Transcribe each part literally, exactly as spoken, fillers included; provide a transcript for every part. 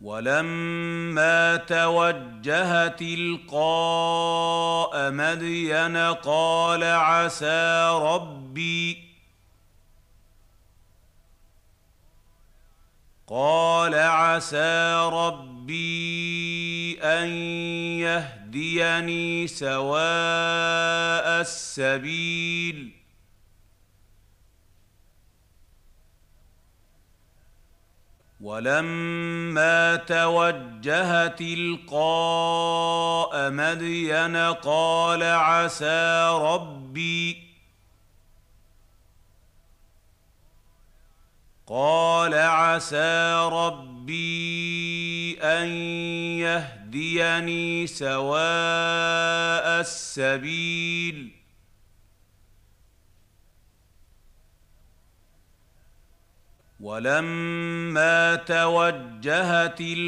ولما توجه تلقاء مدين قال عسى ربي قال عسى ربي أن يهديني سواء السبيل ولما توجه تلقاء مدين قال عسى ربي قال عسى ربي أن يهديني سواء السبيل ولما توجه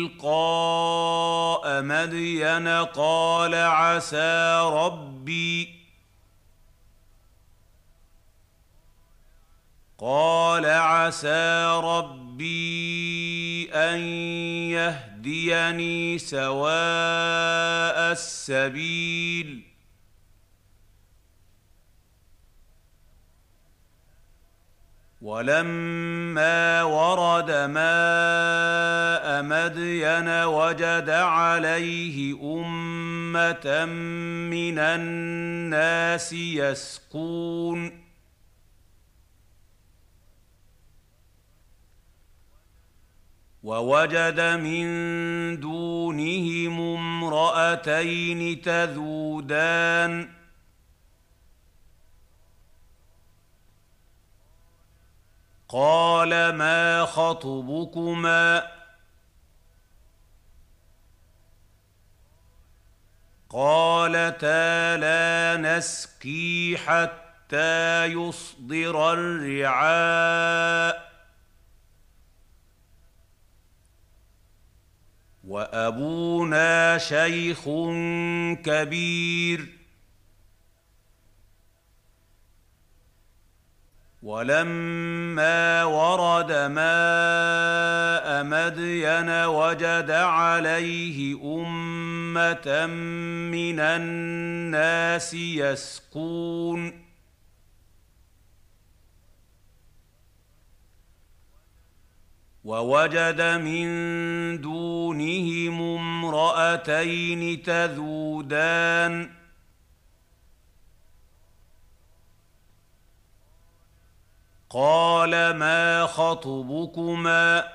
تلقاء مدين قال عسى ربي قال عسى ربي أن يهديني سواء السبيل ولما ورد ماء مدين وجد عليه أمة من الناس يسقون ووجد من دونهم امرأتين تذودان قال ما خطبكما قالتا لا نسقي حتى يصدر الرعاء وأبونا شيخ كبير ولما ورد ماء مدين وجد عليه أمة من الناس يسقون ووجد من دونهم امرأتين تذودان قال ما خطبكما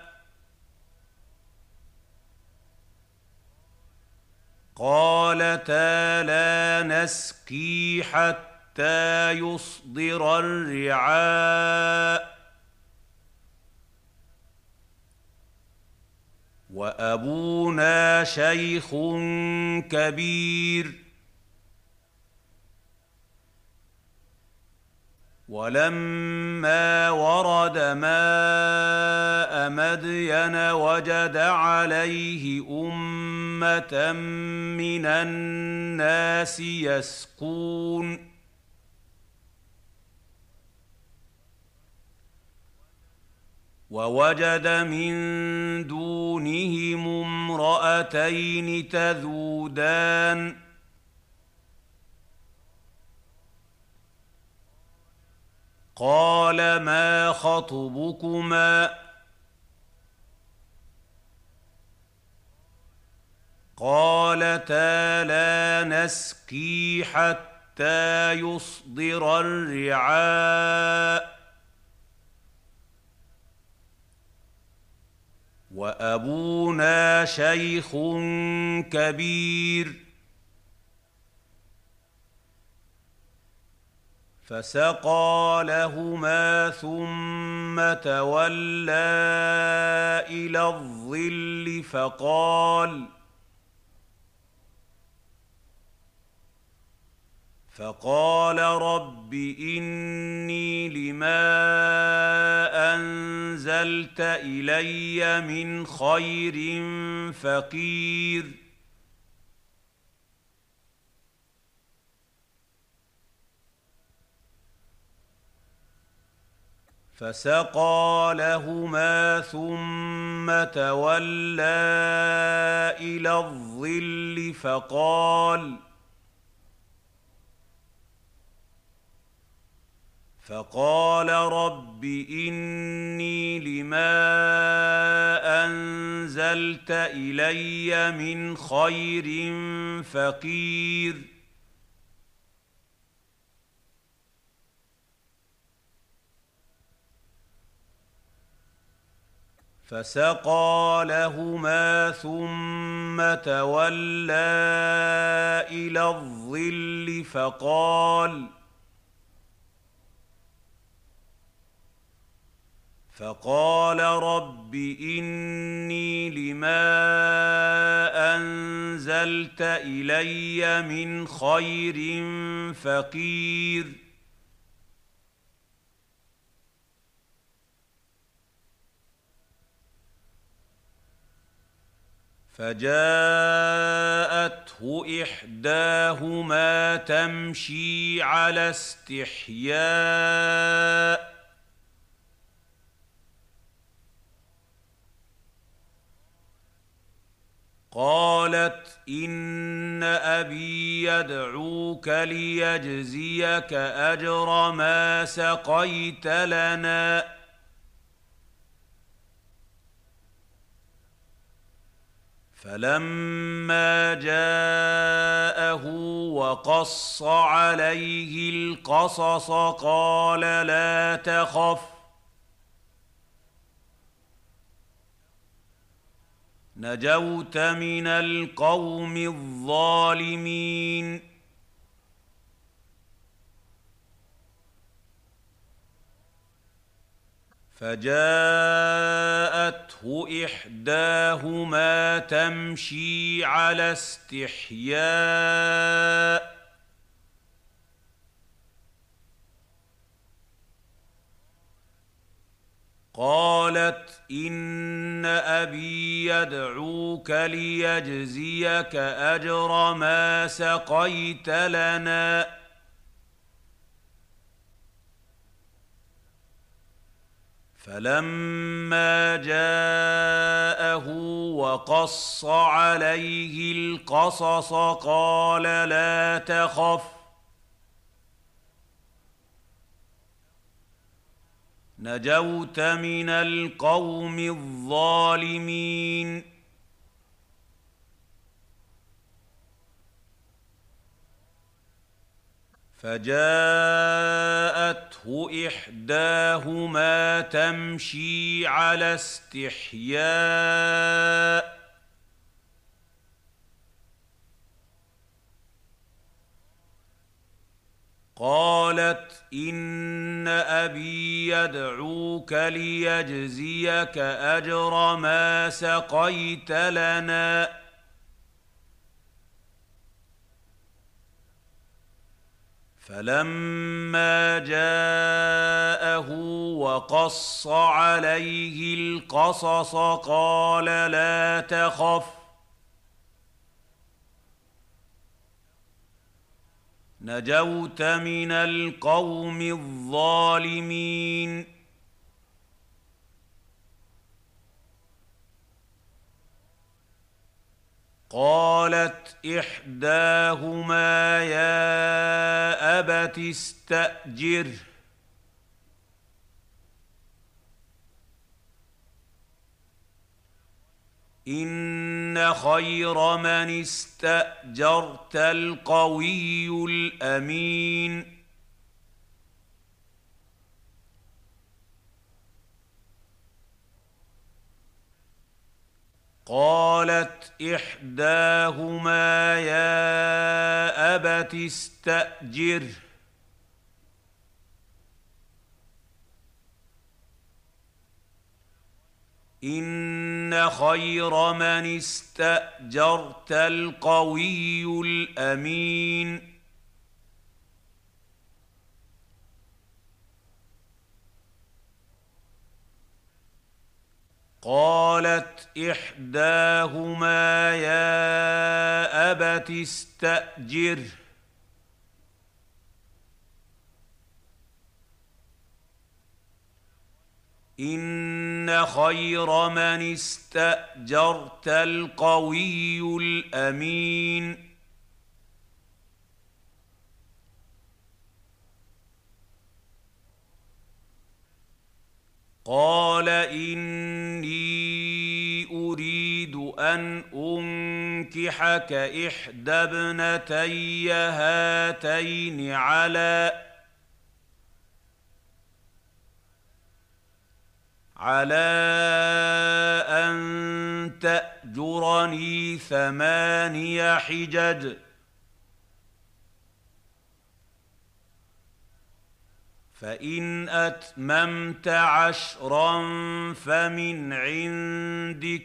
قالتا لا نسقي حتى يصدر الرعاء وأبونا شيخ كبير ولما ورد ماء مدين وجد عليه أمة من الناس يسقون ووجد من دونهم امرأتين تذودان قال ما خطبكما قالتا لا نسقي حتى يصدر الرعاء وأبونا شيخ كبير فسقى لهما ثم تولى إلى الظل فقال فقال رب إني لما أنزلت إلي من خير فقير فسقى لهما ثم تولى إلى الظل فقال فقال رب إني لما أنزلت إلي من خير فقير فسقى لهما ثم تولى إلى الظل فقال فقال رب إني لما أنزلت إلي من خير فقير فجاءته إحداهما تمشي على استحياء قالت إن أبي يدعوك ليجزيك أجر ما سقيت لنا فلما جاءه وقص عليه القصص قال لا تخف نجوت من القوم الظالمين فجاءته إحداهما تمشي على استحياء قالت إن أبي يدعوك ليجزيك أجر ما سقيت لنا فلما جاءه وقص عليه القصص قال لا تخف نجوت من القوم الظالمين فجاءته إحداهما تمشي على استحياء قالت إن أبي يدعوك ليجزيك أجر ما سقيت لنا فلما جاءه وقص عليه القصص قال لا تخف نجوت من القوم الظالمين قالت إحداهما يا أبت استأجره إن خير من استأجرت القوي الأمين قالت إحداهما يا أبت استأجره إن خير من استأجرت القوي الأمين قالت إحداهما يا أبت استأجره إن خير من استأجرت القوي الأمين. قال إني أريد أن أنكحك إحدى ابنتي هاتين على على أن تأجرني ثماني حجج فإن أتممت عشرا فمن عندك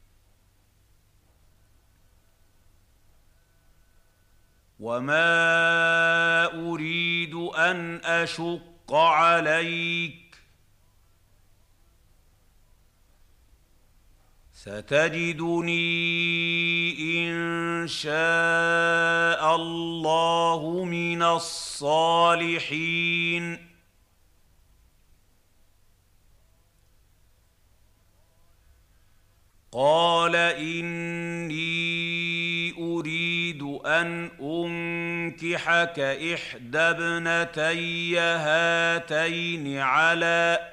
وما أريد أن أشق عليك ستجدني إن شاء الله من الصالحين. قال إني أريد أن أنكحك إحدى ابنتي هاتين على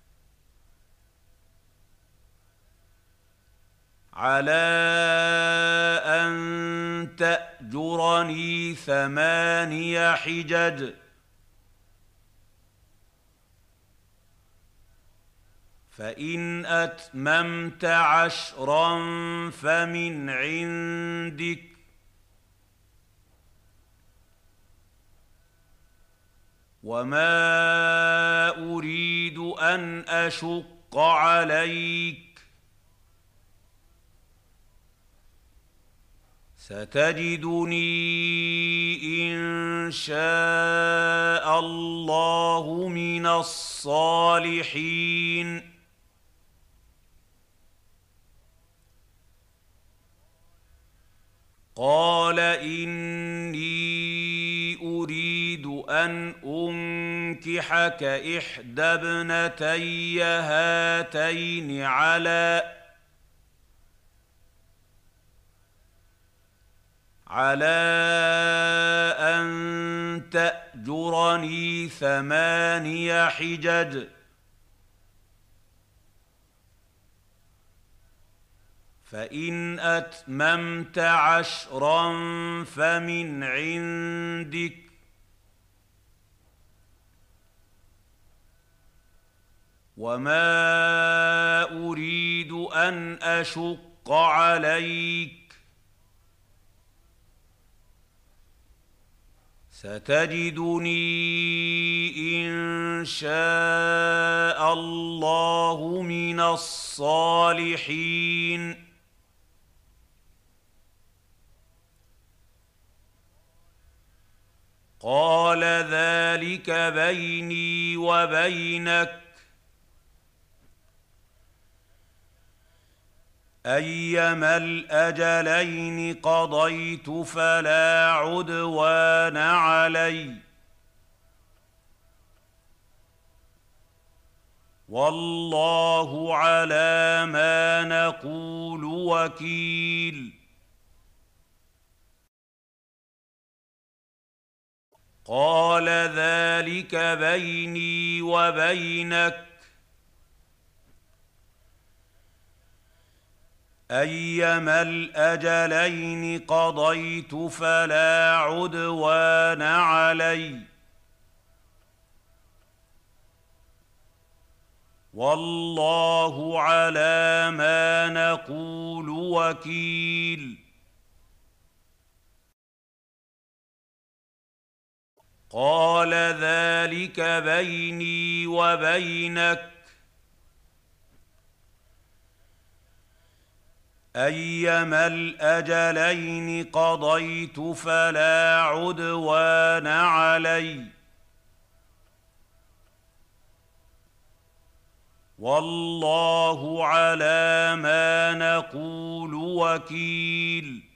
على أن تأجرني ثماني حجج فإن أتممت عشرا فمن عندك وما أريد أن أشق عليك ستجدني إن شاء الله من الصالحين. قال إني أريد أن أنكحك إحدى ابنتي هاتين على على أن تأجرني ثماني حجج فإن أتممت عشرا فمن عندك وما أريد أن أشق عليك ستجدني إن شاء الله من الصالحين. قال ذلك بيني وبينك أيما الأجلين قضيت فلا عدوان علي والله على ما نقول وكيل. قال ذلك بيني وبينك أيما الأجلين قضيت فلا عدوان علي والله على ما نقول وكيل. قال ذلك بيني وبينك أيما الأجلين قضيت فلا عدوان علي والله على ما نقول وكيل.